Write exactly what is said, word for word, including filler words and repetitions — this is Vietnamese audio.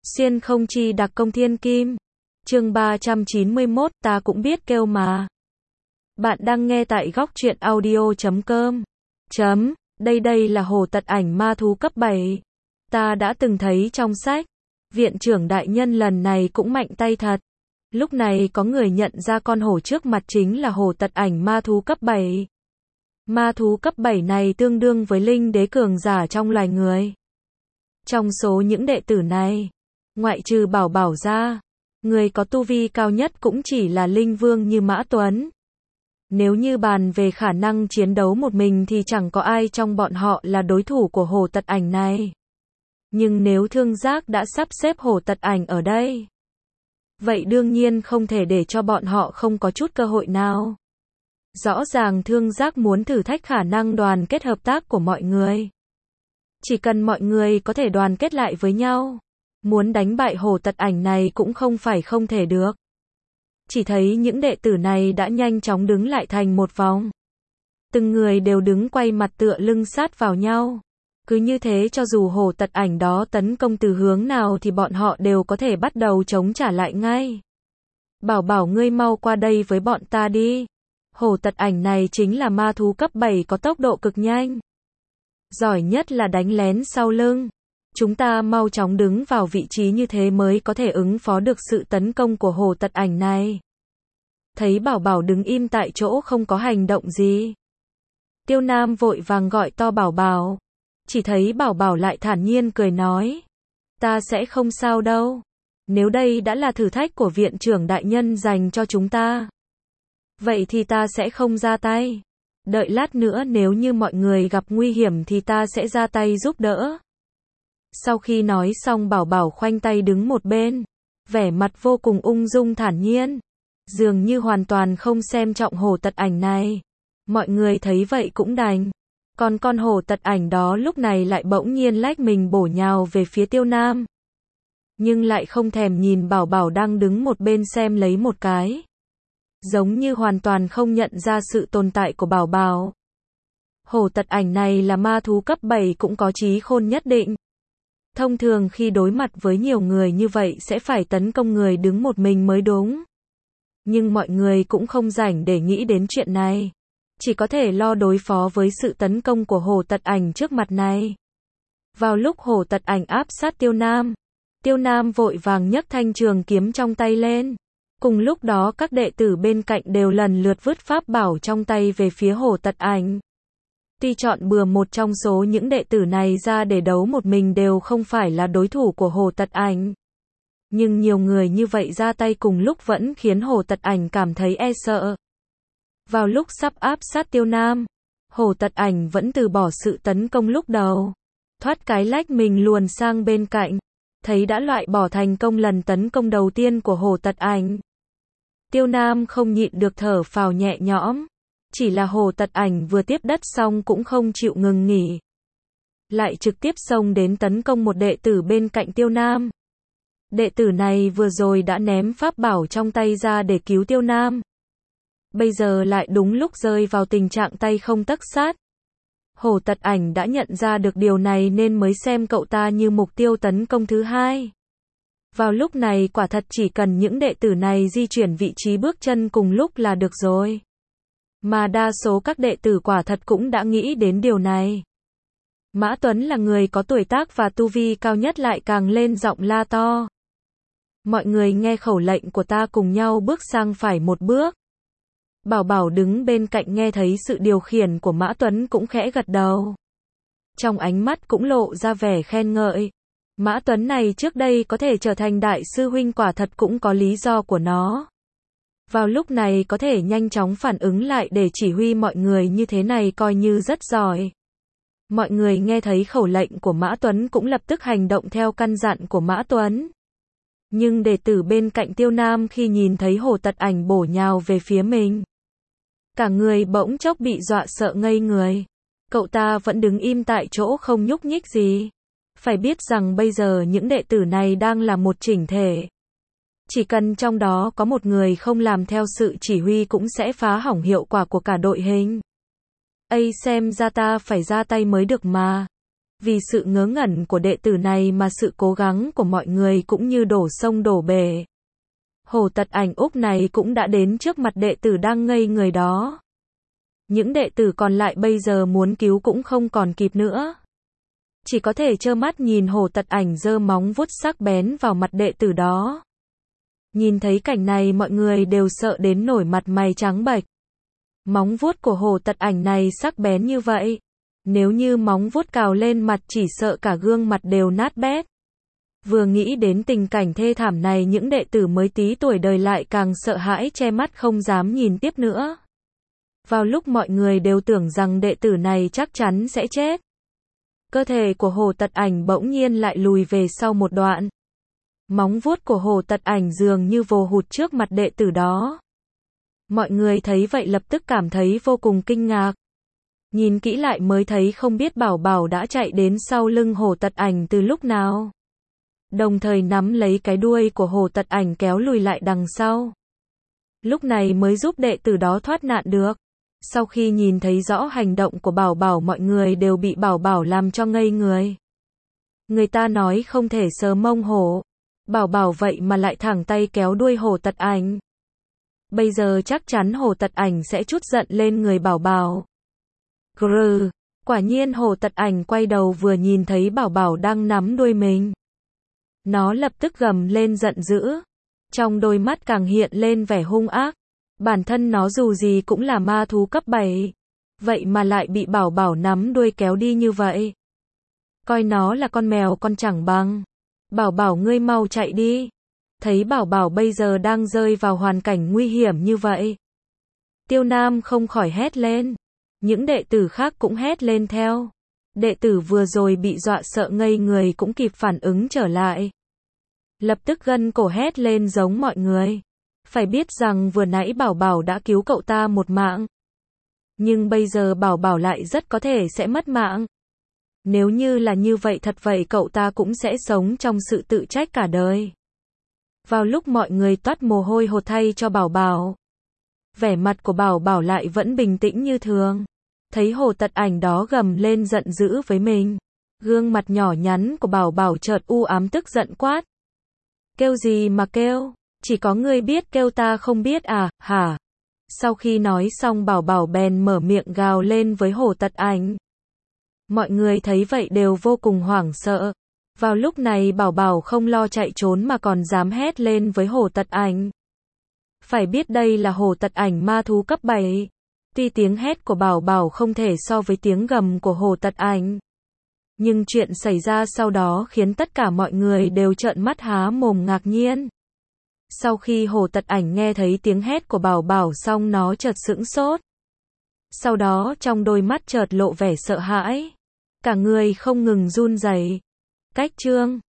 Xuyên không chi đặc công thiên kim. Chương ba trăm chín mươi mốt, ta cũng biết kêu mà. Bạn đang nghe tại góc truyện audio chấm com. Chấm, đây đây là hồ tật ảnh ma thú cấp bảy. Ta đã từng thấy trong sách. Viện trưởng đại nhân lần này cũng mạnh tay thật. Lúc này có người nhận ra con hổ trước mặt chính là hồ tật ảnh ma thú cấp bảy. Ma thú cấp bảy này tương đương với linh đế cường giả trong loài người. Trong số những đệ tử này, ngoại trừ Bảo Bảo ra, người có tu vi cao nhất cũng chỉ là linh vương như Mã Tuấn. Nếu như bàn về khả năng chiến đấu một mình thì chẳng có ai trong bọn họ là đối thủ của hồ tật ảnh này. Nhưng nếu Thương Giác đã sắp xếp hồ tật ảnh ở đây, vậy đương nhiên không thể để cho bọn họ không có chút cơ hội nào. Rõ ràng Thương Giác muốn thử thách khả năng đoàn kết hợp tác của mọi người. Chỉ cần mọi người có thể đoàn kết lại với nhau, muốn đánh bại hồ tật ảnh này cũng không phải không thể được. Chỉ thấy những đệ tử này đã nhanh chóng đứng lại thành một vòng. Từng người đều đứng quay mặt tựa lưng sát vào nhau. Cứ như thế cho dù hồ tật ảnh đó tấn công từ hướng nào thì bọn họ đều có thể bắt đầu chống trả lại ngay. Bảo Bảo, ngươi mau qua đây với bọn ta đi. Hồ tật ảnh này chính là ma thú cấp bảy có tốc độ cực nhanh. Giỏi nhất là đánh lén sau lưng. Chúng ta mau chóng đứng vào vị trí như thế mới có thể ứng phó được sự tấn công của hồ tật ảnh này. Thấy Bảo Bảo đứng im tại chỗ không có hành động gì, Tiêu Nam vội vàng gọi to Bảo Bảo. Chỉ thấy Bảo Bảo lại thản nhiên cười nói, ta sẽ không sao đâu. Nếu đây đã là thử thách của viện trưởng đại nhân dành cho chúng ta, vậy thì ta sẽ không ra tay. Đợi lát nữa nếu như mọi người gặp nguy hiểm thì ta sẽ ra tay giúp đỡ. Sau khi nói xong, Bảo Bảo khoanh tay đứng một bên, vẻ mặt vô cùng ung dung thản nhiên, dường như hoàn toàn không xem trọng hồ tật ảnh này. Mọi người thấy vậy cũng đành. Còn con hồ tật ảnh đó lúc này lại bỗng nhiên lách mình bổ nhào về phía Tiêu Nam. Nhưng lại không thèm nhìn Bảo Bảo đang đứng một bên xem lấy một cái. Giống như hoàn toàn không nhận ra sự tồn tại của Bảo Bảo. Hồ tật ảnh này là ma thú cấp bảy cũng có trí khôn nhất định. Thông thường khi đối mặt với nhiều người như vậy sẽ phải tấn công người đứng một mình mới đúng. Nhưng mọi người cũng không rảnh để nghĩ đến chuyện này. Chỉ có thể lo đối phó với sự tấn công của hồ tật ảnh trước mặt này. Vào lúc hồ tật ảnh áp sát Tiêu Nam, Tiêu Nam vội vàng nhấc thanh trường kiếm trong tay lên. Cùng lúc đó các đệ tử bên cạnh đều lần lượt vứt pháp bảo trong tay về phía hồ tật ảnh. Tuy chọn bừa một trong số những đệ tử này ra để đấu một mình đều không phải là đối thủ của hồ tật ảnh. Nhưng nhiều người như vậy ra tay cùng lúc vẫn khiến hồ tật ảnh cảm thấy e sợ. Vào lúc sắp áp sát Tiêu Nam, hồ tật ảnh vẫn từ bỏ sự tấn công lúc đầu. Thoát cái lách mình luồn sang bên cạnh. Thấy đã loại bỏ thành công lần tấn công đầu tiên của hồ tật ảnh. Tiêu Nam không nhịn được thở phào nhẹ nhõm. Chỉ là hồ tật ảnh vừa tiếp đất xong cũng không chịu ngừng nghỉ. Lại trực tiếp xông đến tấn công một đệ tử bên cạnh Tiêu Nam. Đệ tử này vừa rồi đã ném pháp bảo trong tay ra để cứu Tiêu Nam. Bây giờ lại đúng lúc rơi vào tình trạng tay không tấc sát. Hồ tật ảnh đã nhận ra được điều này nên mới xem cậu ta như mục tiêu tấn công thứ hai. Vào lúc này quả thật chỉ cần những đệ tử này di chuyển vị trí bước chân cùng lúc là được rồi. Mà đa số các đệ tử quả thật cũng đã nghĩ đến điều này. Mã Tuấn là người có tuổi tác và tu vi cao nhất lại càng lên giọng la to. Mọi người nghe khẩu lệnh của ta cùng nhau bước sang phải một bước. Bảo Bảo đứng bên cạnh nghe thấy sự điều khiển của Mã Tuấn cũng khẽ gật đầu. Trong ánh mắt cũng lộ ra vẻ khen ngợi. Mã Tuấn này trước đây có thể trở thành đại sư huynh quả thật cũng có lý do của nó. Vào lúc này có thể nhanh chóng phản ứng lại để chỉ huy mọi người như thế này coi như rất giỏi. Mọi người nghe thấy khẩu lệnh của Mã Tuấn cũng lập tức hành động theo căn dặn của Mã Tuấn. Nhưng đệ tử bên cạnh Tiêu Nam khi nhìn thấy hồ tật ảnh bổ nhào về phía mình, cả người bỗng chốc bị dọa sợ ngây người. Cậu ta vẫn đứng im tại chỗ không nhúc nhích gì. Phải biết rằng bây giờ những đệ tử này đang là một chỉnh thể. Chỉ cần trong đó có một người không làm theo sự chỉ huy cũng sẽ phá hỏng hiệu quả của cả đội hình. Ây, xem ra ta phải ra tay mới được mà. Vì sự ngớ ngẩn của đệ tử này mà sự cố gắng của mọi người cũng như đổ sông đổ bể. Hồ Tật Ảnh Úc này cũng đã đến trước mặt đệ tử đang ngây người đó. Những đệ tử còn lại bây giờ muốn cứu cũng không còn kịp nữa. Chỉ có thể trơ mắt nhìn Hồ Tật Ảnh giơ móng vuốt sắc bén vào mặt đệ tử đó. Nhìn thấy cảnh này mọi người đều sợ đến nổi mặt mày trắng bệch. Móng vuốt của Hồ Tật Ảnh này sắc bén như vậy. Nếu như móng vuốt cào lên mặt chỉ sợ cả gương mặt đều nát bét. Vừa nghĩ đến tình cảnh thê thảm này những đệ tử mới tí tuổi đời lại càng sợ hãi che mắt không dám nhìn tiếp nữa. Vào lúc mọi người đều tưởng rằng đệ tử này chắc chắn sẽ chết. Cơ thể của Hồ Tật Ảnh bỗng nhiên lại lùi về sau một đoạn. Móng vuốt của Hồ Tật Ảnh dường như vồ hụt trước mặt đệ tử đó. Mọi người thấy vậy lập tức cảm thấy vô cùng kinh ngạc. Nhìn kỹ lại mới thấy không biết Bảo Bảo đã chạy đến sau lưng Hồ Tật Ảnh từ lúc nào. Đồng thời nắm lấy cái đuôi của Hồ Tật Ảnh kéo lùi lại đằng sau. Lúc này mới giúp đệ tử đó thoát nạn được. Sau khi nhìn thấy rõ hành động của Bảo Bảo mọi người đều bị Bảo Bảo làm cho ngây người. Người ta nói không thể sờ mông hổ. Bảo Bảo vậy mà lại thẳng tay kéo đuôi Hồ Tật Ảnh. Bây giờ chắc chắn Hồ Tật Ảnh sẽ trút giận lên người Bảo Bảo. Grrr, quả nhiên Hồ Tật Ảnh quay đầu vừa nhìn thấy Bảo Bảo đang nắm đuôi mình. Nó lập tức gầm lên giận dữ. Trong đôi mắt càng hiện lên vẻ hung ác. Bản thân nó dù gì cũng là ma thú cấp bảy. Vậy mà lại bị Bảo Bảo nắm đuôi kéo đi như vậy. Coi nó là con mèo con chẳng bằng. Bảo Bảo ngươi mau chạy đi. Thấy Bảo Bảo bây giờ đang rơi vào hoàn cảnh nguy hiểm như vậy. Tiêu Nam không khỏi hét lên. Những đệ tử khác cũng hét lên theo. Đệ tử vừa rồi bị dọa sợ ngây người cũng kịp phản ứng trở lại. Lập tức gân cổ hét lên giống mọi người. Phải biết rằng vừa nãy Bảo Bảo đã cứu cậu ta một mạng. Nhưng bây giờ Bảo Bảo lại rất có thể sẽ mất mạng. Nếu như là như vậy thật vậy cậu ta cũng sẽ sống trong sự tự trách cả đời. Vào lúc mọi người toát mồ hôi hột thay cho Bảo Bảo. Vẻ mặt của Bảo Bảo lại vẫn bình tĩnh như thường. Thấy Hồ Tật Ảnh đó gầm lên giận dữ với mình. Gương mặt nhỏ nhắn của Bảo Bảo chợt u ám tức giận quát. Kêu gì mà kêu? Chỉ có ngươi biết kêu ta không biết à, hả? Sau khi nói xong Bảo Bảo bèn mở miệng gào lên với Hồ Tật Ảnh. Mọi người thấy vậy đều vô cùng hoảng sợ. Vào lúc này Bảo Bảo không lo chạy trốn mà còn dám hét lên với Hồ Tật Ảnh. Phải biết đây là Hồ Tật Ảnh ma thú cấp bảy. Tuy tiếng hét của Bảo Bảo không thể so với tiếng gầm của Hồ Tật Ảnh. Nhưng chuyện xảy ra sau đó khiến tất cả mọi người đều trợn mắt há mồm ngạc nhiên. Sau khi Hồ Tật Ảnh nghe thấy tiếng hét của Bảo Bảo xong nó chợt sững sốt. Sau đó trong đôi mắt chợt lộ vẻ sợ hãi. Cả người không ngừng run rẩy. Cách chương